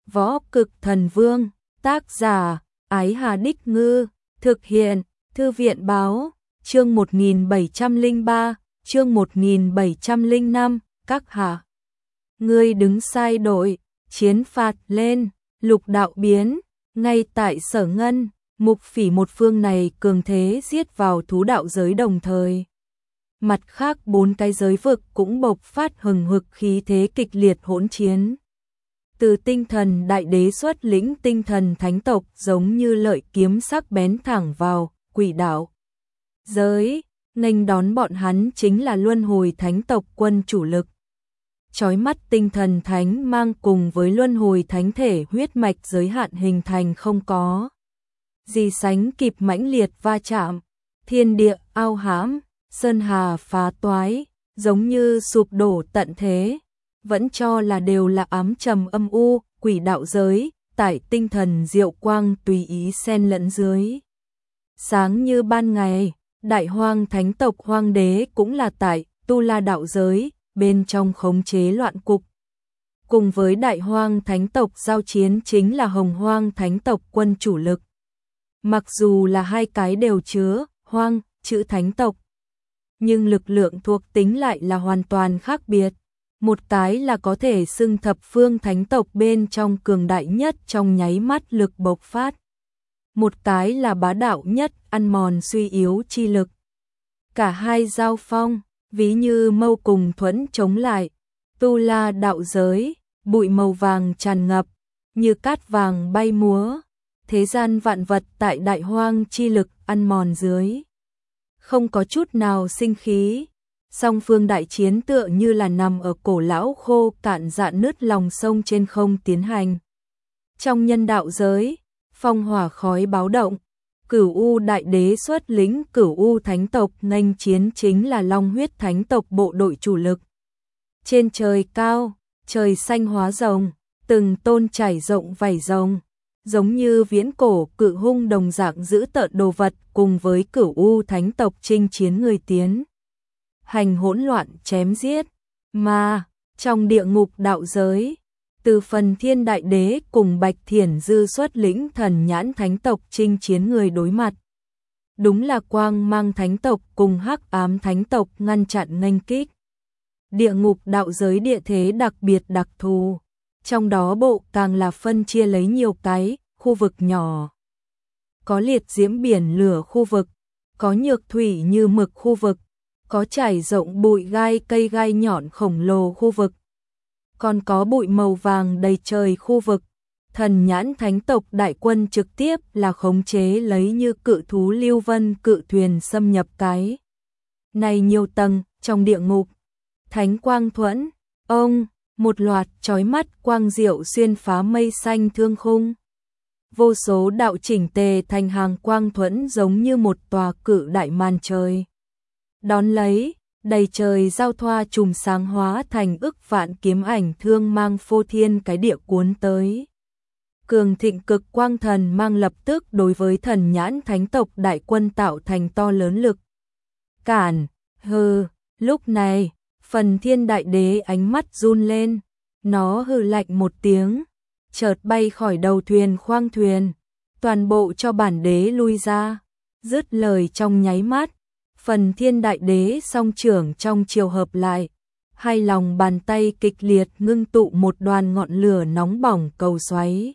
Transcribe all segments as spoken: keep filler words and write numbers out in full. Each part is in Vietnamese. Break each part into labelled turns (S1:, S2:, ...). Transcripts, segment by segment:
S1: Võ Cực Thần Vương, tác giả, Ái Hà Đích Ngư, thực hiện, Thư viện Báo, chương một nghìn bảy trăm lẻ ba, chương một nghìn bảy trăm lẻ năm, các hạ. Ngươi đứng sai đội, chiến phạt lên, lục đạo biến, ngay tại Sở Ngân, Mục Phỉ một phương này cường thế giết vào thú đạo giới đồng thời. Mặt khác bốn cái giới vực cũng bộc phát hừng hực khí thế kịch liệt hỗn chiến. Từ tinh thần đại đế xuất lĩnh tinh thần thánh tộc giống như lợi kiếm sắc bén thẳng vào quỷ đạo giới, nghênh đón bọn hắn chính là luân hồi thánh tộc quân chủ lực. Chói mắt tinh thần thánh mang cùng với luân hồi thánh thể huyết mạch giới hạn hình thành không có gì sánh kịp mãnh liệt va chạm, thiên địa ao hãm, sơn hà phá toái, giống như sụp đổ tận thế. Vẫn cho là đều là ám trầm âm u, quỷ đạo giới, tại tinh thần diệu quang tùy ý xen lẫn dưới. Sáng như ban ngày, đại hoang thánh tộc hoang đế cũng là tại tu la đạo giới, bên trong khống chế loạn cục. Cùng với đại hoang thánh tộc giao chiến chính là hồng hoang thánh tộc quân chủ lực. Mặc dù là hai cái đều chứa hoang chữ thánh tộc, nhưng lực lượng thuộc tính lại là hoàn toàn khác biệt. Một cái là có thể xưng thập phương thánh tộc bên trong cường đại nhất trong nháy mắt lực bộc phát. Một cái là bá đạo nhất ăn mòn suy yếu chi lực. Cả hai giao phong, ví như mâu cùng thuẫn chống lại. Tu la đạo giới, bụi màu vàng tràn ngập, như cát vàng bay múa. Thế gian vạn vật tại đại hoang chi lực ăn mòn dưới. Không có chút nào sinh khí. Song phương đại chiến tựa như là nằm ở cổ lão khô cạn dạn nứt lòng sông trên không tiến hành. Trong nhân đạo giới, phong hỏa khói báo động, Cửu U đại đế xuất lĩnh Cửu U thánh tộc nghênh chiến chính là Long huyết thánh tộc bộ đội chủ lực. Trên trời cao, trời xanh hóa rồng, từng tôn trải rộng vảy rồng, giống như viễn cổ cự hung đồng dạng giữ tợn đồ vật cùng với Cửu U thánh tộc chinh chiến người tiến. Hành hỗn loạn chém giết, mà trong địa ngục đạo giới, từ Phần Thiên Đại Đế cùng Bạch Thiển Dư xuất lĩnh thần nhãn thánh tộc chinh chiến người đối mặt. Đúng là quang mang thánh tộc cùng hắc ám thánh tộc ngăn chặn nghênh kích. Địa ngục đạo giới địa thế đặc biệt đặc thù, trong đó bộ càng là phân chia lấy nhiều cái khu vực nhỏ. Có liệt diễm biển lửa khu vực, có nhược thủy như mực khu vực, có trải rộng bụi gai cây gai nhọn khổng lồ khu vực, còn có bụi màu vàng đầy trời khu vực. Thần nhãn thánh tộc đại quân trực tiếp là khống chế lấy như cự thú lưu vân cự thuyền xâm nhập cái này nhiều tầng trong địa ngục. Thánh quang thuẫn, ông, một loạt chói mắt quang diệu xuyên phá mây xanh thương khung. Vô số đạo chỉnh tề thành hàng quang thuẫn giống như một tòa cự đại màn trời. Đón lấy, đầy trời giao thoa trùm sáng hóa thành ức vạn kiếm ảnh thương mang phô thiên cái địa cuốn tới. Cường thịnh cực quang thần mang lập tức đối với thần nhãn thánh tộc đại quân tạo thành to lớn lực. Cản, hừ, lúc này, Phần Thiên Đại Đế ánh mắt run lên, nó hừ lạnh một tiếng, chợt bay khỏi đầu thuyền khoang thuyền, toàn bộ cho bản đế lui ra. Dứt lời trong nháy mắt, Phần Thiên Đại Đế song trưởng trong chiều hợp lại, hai lòng bàn tay kịch liệt ngưng tụ một đoàn ngọn lửa nóng bỏng cầu xoáy.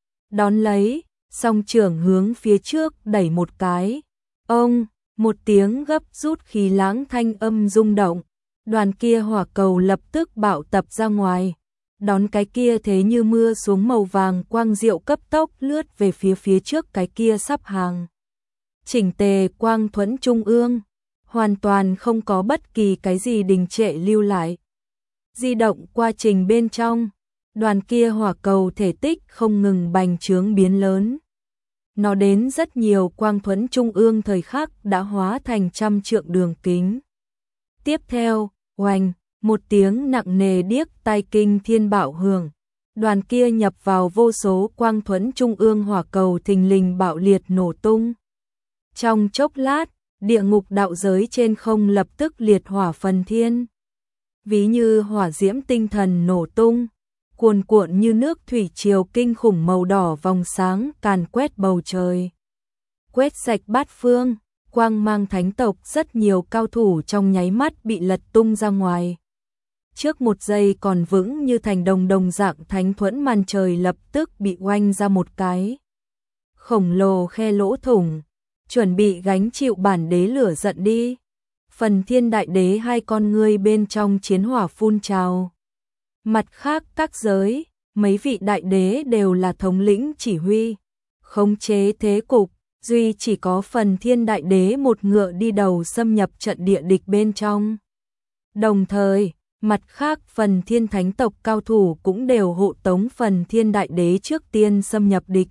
S1: Đón lấy, song trưởng hướng phía trước đẩy một cái. Ông, một tiếng gấp rút khí lãng thanh âm rung động, đoàn kia hỏa cầu lập tức bạo tập ra ngoài. Đón cái kia thế như mưa xuống màu vàng quang diệu cấp tốc lướt về phía phía trước cái kia sắp hàng. Chỉnh tề quang thuẫn trung ương, hoàn toàn không có bất kỳ cái gì đình trệ lưu lại. Di động quá trình bên trong, đoàn kia hỏa cầu thể tích không ngừng bành trướng biến lớn. Nó đến rất nhiều quang thuẫn trung ương thời khắc đã hóa thành trăm trượng đường kính. Tiếp theo, oanh, một tiếng nặng nề điếc tai kinh thiên bạo hưởng. Đoàn kia nhập vào vô số quang thuẫn trung ương hỏa cầu thình lình bạo liệt nổ tung. Trong chốc lát, địa ngục đạo giới trên không lập tức liệt hỏa phần thiên. Ví như hỏa diễm tinh thần nổ tung, cuồn cuộn như nước thủy triều kinh khủng màu đỏ vòng sáng càn quét bầu trời. Quét sạch bát phương, quang mang thánh tộc, rất nhiều cao thủ trong nháy mắt bị lật tung ra ngoài. Trước một giây còn vững như thành đồng đồng dạng thánh thuẫn màn trời lập tức bị oanh ra một cái khổng lồ khe lỗ thủng, chuẩn bị gánh chịu bản đế lửa giận đi. Phần Thiên Đại Đế hai con ngươi bên trong chiến hỏa phun trào. Mặt khác các giới, mấy vị đại đế đều là thống lĩnh chỉ huy, khống chế thế cục, duy chỉ có Phần Thiên Đại Đế một ngựa đi đầu xâm nhập trận địa địch bên trong. Đồng thời, mặt khác Phần Thiên Thánh tộc cao thủ cũng đều hộ tống Phần Thiên Đại Đế trước tiên xâm nhập địch.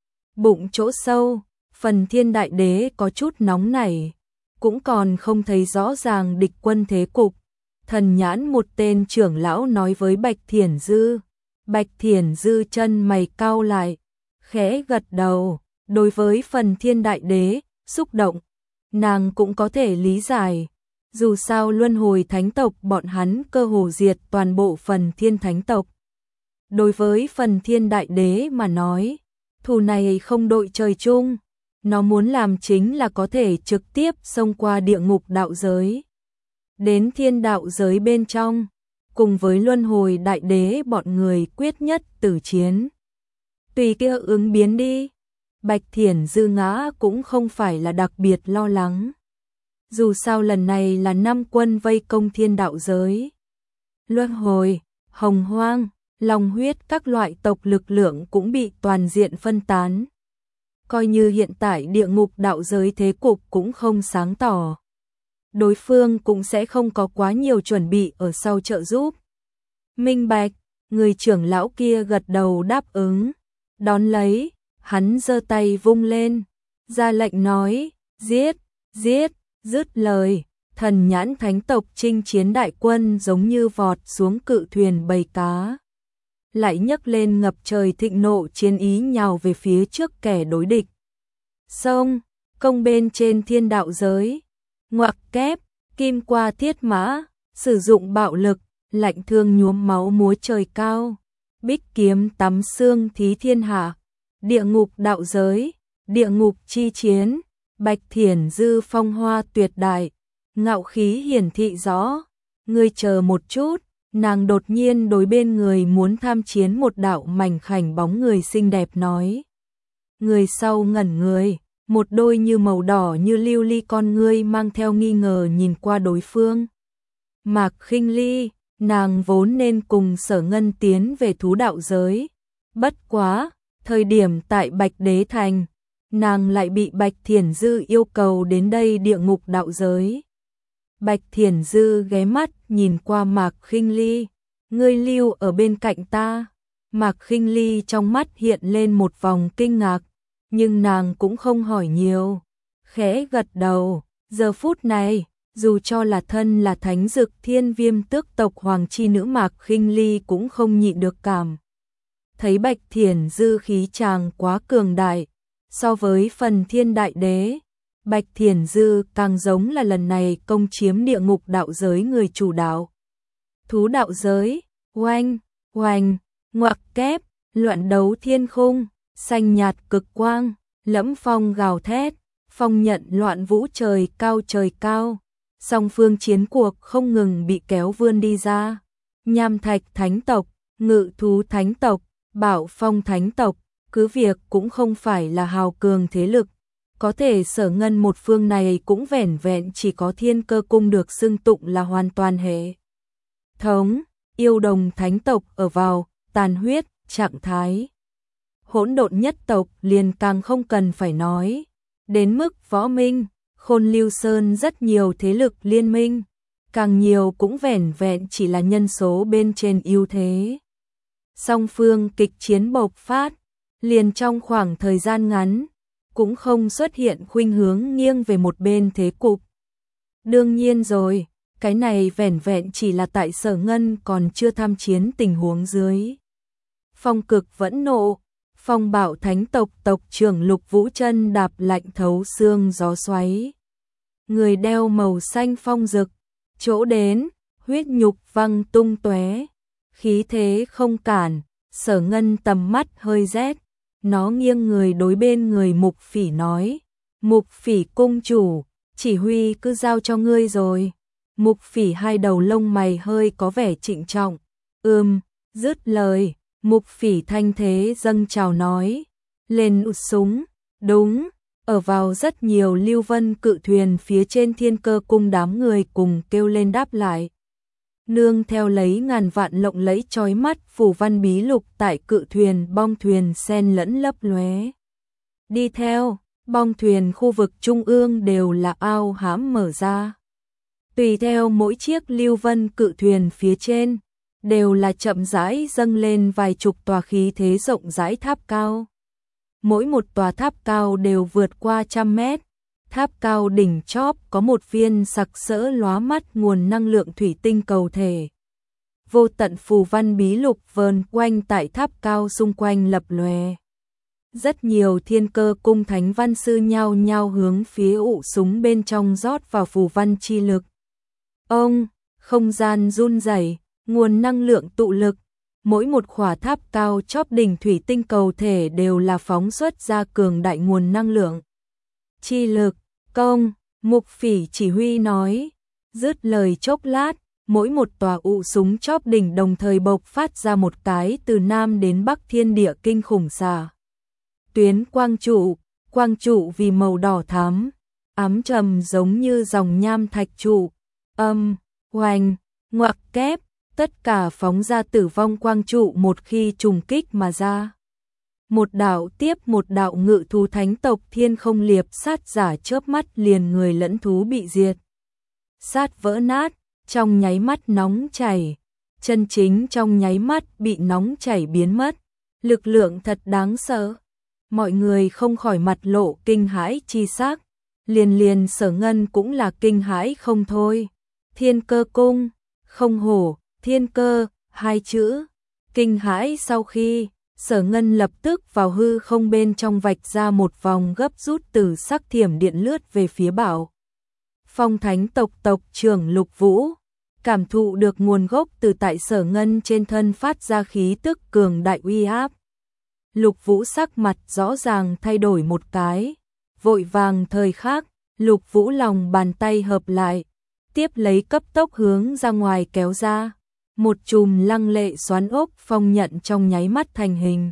S1: Bụng chỗ sâu, Phần Thiên Đại Đế có chút nóng nảy, cũng còn không thấy rõ ràng địch quân thế cục. Thần nhãn một tên trưởng lão nói với Bạch Thiển Dư. Bạch Thiển Dư chân mày cau lại, khẽ gật đầu. Đối với Phần Thiên Đại Đế, xúc động, nàng cũng có thể lý giải. Dù sao luân hồi thánh tộc bọn hắn cơ hồ diệt toàn bộ Phần Thiên Thánh tộc. Đối với Phần Thiên Đại Đế mà nói, thù này không đội trời chung. Nó muốn làm chính là có thể trực tiếp xông qua địa ngục đạo giới, đến thiên đạo giới bên trong, cùng với luân hồi đại đế bọn người quyết nhất tử chiến. Tùy kia ứng biến đi. Bạch Thiển Dư ngã cũng không phải là đặc biệt lo lắng. Dù sao lần này là năm quân vây công thiên đạo giới. Luân hồi, hồng hoang, long huyết các loại tộc lực lượng cũng bị toàn diện phân tán. Coi như hiện tại địa ngục đạo giới thế cục cũng không sáng tỏ. Đối phương cũng sẽ không có quá nhiều chuẩn bị ở sau trợ giúp. Minh bạch, người trưởng lão kia gật đầu đáp ứng. Đón lấy, hắn giơ tay vung lên, ra lệnh nói, giết, giết, dứt lời. Thần nhãn thánh tộc chinh chiến đại quân giống như vọt xuống cự thuyền bầy cá. Lại nhấc lên ngập trời thịnh nộ chiến ý nhào về phía trước kẻ đối địch. Xông, công bên trên thiên đạo giới, ngoặc kép, kim qua thiết mã, sử dụng bạo lực, lạnh thương nhuốm máu múa trời cao, bích kiếm tắm xương thí thiên hạ, địa ngục đạo giới, địa ngục chi chiến, Bạch Thiển Dư phong hoa tuyệt đại, ngạo khí hiển thị rõ. Ngươi chờ một chút. Nàng đột nhiên đối bên người muốn tham chiến một đạo mảnh khảnh bóng người xinh đẹp nói. Người sau ngẩn người, một đôi như màu đỏ như lưu ly con ngươi mang theo nghi ngờ nhìn qua đối phương. Mạc Khinh Ly, nàng vốn nên cùng Sở Ngân tiến về thú đạo giới. Bất quá, thời điểm tại Bạch Đế Thành, nàng lại bị Bạch Thiển Dư yêu cầu đến đây địa ngục đạo giới. Bạch Thiển Dư ghé mắt nhìn qua Mạc Khinh Ly, ngươi lưu ở bên cạnh ta. Mạc Khinh Ly trong mắt hiện lên một vòng kinh ngạc, nhưng nàng cũng không hỏi nhiều, khẽ gật đầu. Giờ phút này, dù cho là thân là thánh dực thiên viêm tước tộc hoàng chi nữ Mạc Khinh Ly cũng không nhịn được cảm thấy Bạch Thiển Dư khí chàng quá cường đại, so với Phần Thiên Đại Đế. Bạch Thiển Dư càng giống là lần này công chiếm địa ngục đạo giới người chủ đạo. Thú đạo giới, oanh, oanh, ngoặc kép, loạn đấu thiên khung, xanh nhạt cực quang, lẫm phong gào thét, phong nhận loạn vũ trời cao trời cao. Song phương chiến cuộc không ngừng bị kéo vươn đi ra. Nham Thạch Thánh tộc, Ngự Thú Thánh tộc, Bảo Phong Thánh tộc, cứ việc cũng không phải là hào cường thế lực. Có thể Sở Ngân một phương này cũng vẻn vẹn chỉ có Thiên Cơ cung được xưng tụng là hoàn toàn hệ thống. Yêu Đồng Thánh tộc ở vào tàn huyết trạng thái. Hỗn Độn Nhất tộc liền càng không cần phải nói. Đến mức Võ Minh, Khôn Lưu Sơn rất nhiều thế lực liên minh, càng nhiều cũng vẻn vẹn chỉ là nhân số bên trên ưu thế. Song phương kịch chiến bộc phát, liền trong khoảng thời gian ngắn, cũng không xuất hiện khuynh hướng nghiêng về một bên thế cục. Đương nhiên rồi, cái này vẻn vẹn chỉ là tại Sở Ngân còn chưa tham chiến tình huống dưới. Phong Cực vẫn nộ, Phong Bảo Thánh tộc tộc trưởng Lục Vũ Chân đạp lạnh thấu xương gió xoáy. Người đeo màu xanh phong rực, chỗ đến, huyết nhục văng tung tóe, khí thế không cản, Sở Ngân tầm mắt hơi rét, nó nghiêng người đối bên người Mục Phỉ nói, Mục Phỉ cung chủ, chỉ huy cứ giao cho ngươi rồi. Mục Phỉ hai đầu lông mày hơi có vẻ trịnh trọng, ừm, dứt lời, Mục Phỉ thanh thế dâng trào nói, lên ụt súng, đúng, ở vào rất nhiều lưu vân cự thuyền phía trên Thiên Cơ cung đám người cùng kêu lên đáp lại. Nương theo lấy ngàn vạn lộng lẫy chói mắt phù văn bí lục tại cự thuyền bong thuyền xen lẫn lấp lóe. Đi theo, bong thuyền khu vực trung ương đều là ao hãm mở ra. Tùy theo mỗi chiếc lưu vân cự thuyền phía trên, đều là chậm rãi dâng lên vài chục tòa khí thế rộng rãi tháp cao. Mỗi một tòa tháp cao đều vượt qua trăm mét. Tháp cao đỉnh chóp có một viên sặc sỡ lóa mắt nguồn năng lượng thủy tinh cầu thể. Vô tận phù văn bí lục vờn quanh tại tháp cao xung quanh lập lòe. Rất nhiều Thiên Cơ cung thánh văn sư nhao nhao hướng phía ụ súng bên trong rót vào phù văn chi lực. Ông, không gian run rẩy, nguồn năng lượng tụ lực, mỗi một khỏa tháp cao chóp đỉnh thủy tinh cầu thể đều là phóng xuất ra cường đại nguồn năng lượng. Chi lực, công, Mục Phỉ chỉ huy nói, dứt lời chốc lát, mỗi một tòa ụ súng chóp đỉnh đồng thời bộc phát ra một cái từ nam đến bắc thiên địa kinh khủng xà. Tuyến quang trụ, quang trụ vì màu đỏ thắm, ám trầm giống như dòng nham thạch trụ, âm, hoành, ngoặc kép, tất cả phóng ra tử vong quang trụ một khi trùng kích mà ra. Một đạo tiếp một đạo ngự thú thánh tộc thiên không liệp sát giả chớp mắt liền người lẫn thú bị diệt. Sát vỡ nát, trong nháy mắt nóng chảy, chân chính trong nháy mắt bị nóng chảy biến mất. Lực lượng thật đáng sợ. Mọi người không khỏi mặt lộ kinh hãi chi sắc, liền liền Sở Ngân cũng là kinh hãi không thôi. Thiên Cơ cung, không hổ, thiên cơ, hai chữ, kinh hãi sau khi, Sở Ngân lập tức vào hư không bên trong vạch ra một vòng gấp rút từ sắc thiểm điện lướt về phía Bảo Phong thánh tộc tộc trưởng Lục Vũ, cảm thụ được nguồn gốc từ tại Sở Ngân trên thân phát ra khí tức cường đại uy áp. Lục Vũ sắc mặt rõ ràng thay đổi một cái, vội vàng thời khắc, Lục Vũ lòng bàn tay hợp lại, tiếp lấy cấp tốc hướng ra ngoài kéo ra. Một chùm lăng lệ xoắn ốc phong nhận trong nháy mắt thành hình.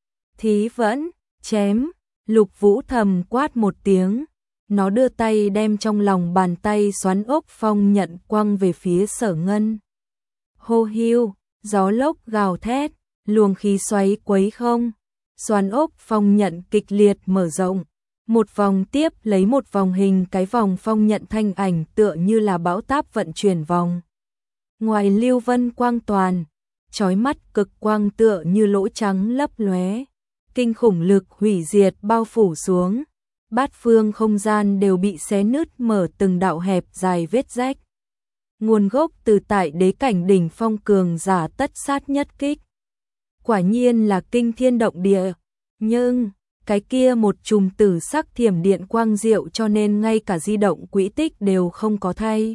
S1: Thí vẫn, chém, Lục Vũ thầm quát một tiếng, nó đưa tay đem trong lòng bàn tay xoắn ốc phong nhận quăng về phía Sở Ngân. Hô hiu, gió lốc gào thét, luồng khí xoáy quấy không, xoắn ốc phong nhận kịch liệt mở rộng, một vòng tiếp lấy một vòng hình cái vòng phong nhận thanh ảnh tựa như là bão táp vận chuyển vòng. Ngoài lưu vân quang toàn, chói mắt cực quang tựa như lỗ trắng lấp lóe, kinh khủng lực hủy diệt bao phủ xuống, bát phương không gian đều bị xé nứt mở từng đạo hẹp dài vết rách. Nguồn gốc từ tại đế cảnh đỉnh phong cường giả tất sát nhất kích. Quả nhiên là kinh thiên động địa, nhưng cái kia một chùm tử sắc thiểm điện quang diệu cho nên ngay cả di động quỹ tích đều không có thay.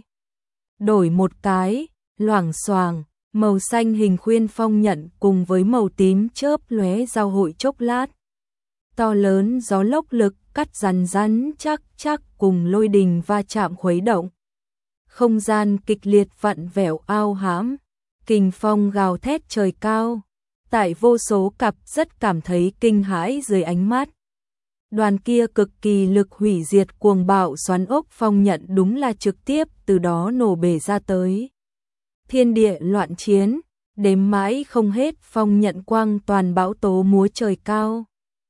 S1: Đổi một cái, loảng xoảng, màu xanh hình khuyên phong nhận cùng với màu tím chớp lóe giao hội chốc lát. To lớn gió lốc lực cắt rắn rắn chắc chắc cùng lôi đình va chạm khuấy động. Không gian kịch liệt vặn vẹo ao hãm, kình phong gào thét trời cao. Tại vô số cặp rất cảm thấy kinh hãi dưới ánh mắt. Đoàn kia cực kỳ lực hủy diệt cuồng bạo xoắn ốc phong nhận đúng là trực tiếp từ đó nổ bể ra tới. Thiên địa loạn chiến, đếm mãi không hết phong nhận quang toàn bão tố múa trời cao.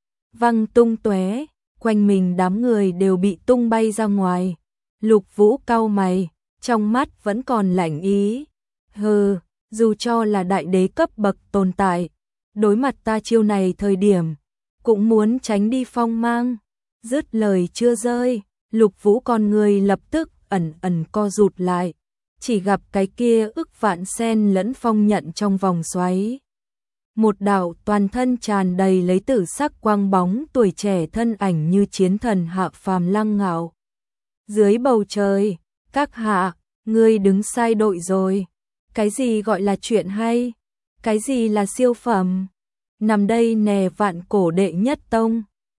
S1: Văng tung tóe, quanh mình đám người đều bị tung bay ra ngoài. Lục Vũ cau mày, trong mắt vẫn còn lạnh ý. Hừ, dù cho là đại đế cấp bậc tồn tại, đối mặt ta chiêu này thời điểm, cũng muốn tránh đi phong mang. Dứt lời chưa rơi, Lục Vũ con người lập tức ẩn ẩn co rụt lại, chỉ gặp cái kia ức vạn sen lẫn phong nhận trong vòng xoáy. Một đạo toàn thân tràn đầy lấy tử sắc quang bóng tuổi trẻ thân ảnh như chiến thần hạ phàm lăng ngạo. Dưới bầu trời, các hạ, ngươi đứng sai đội rồi. Cái gì gọi là chuyện hay? Cái gì là siêu phẩm? Nằm đây nè vạn cổ đệ nhất tông.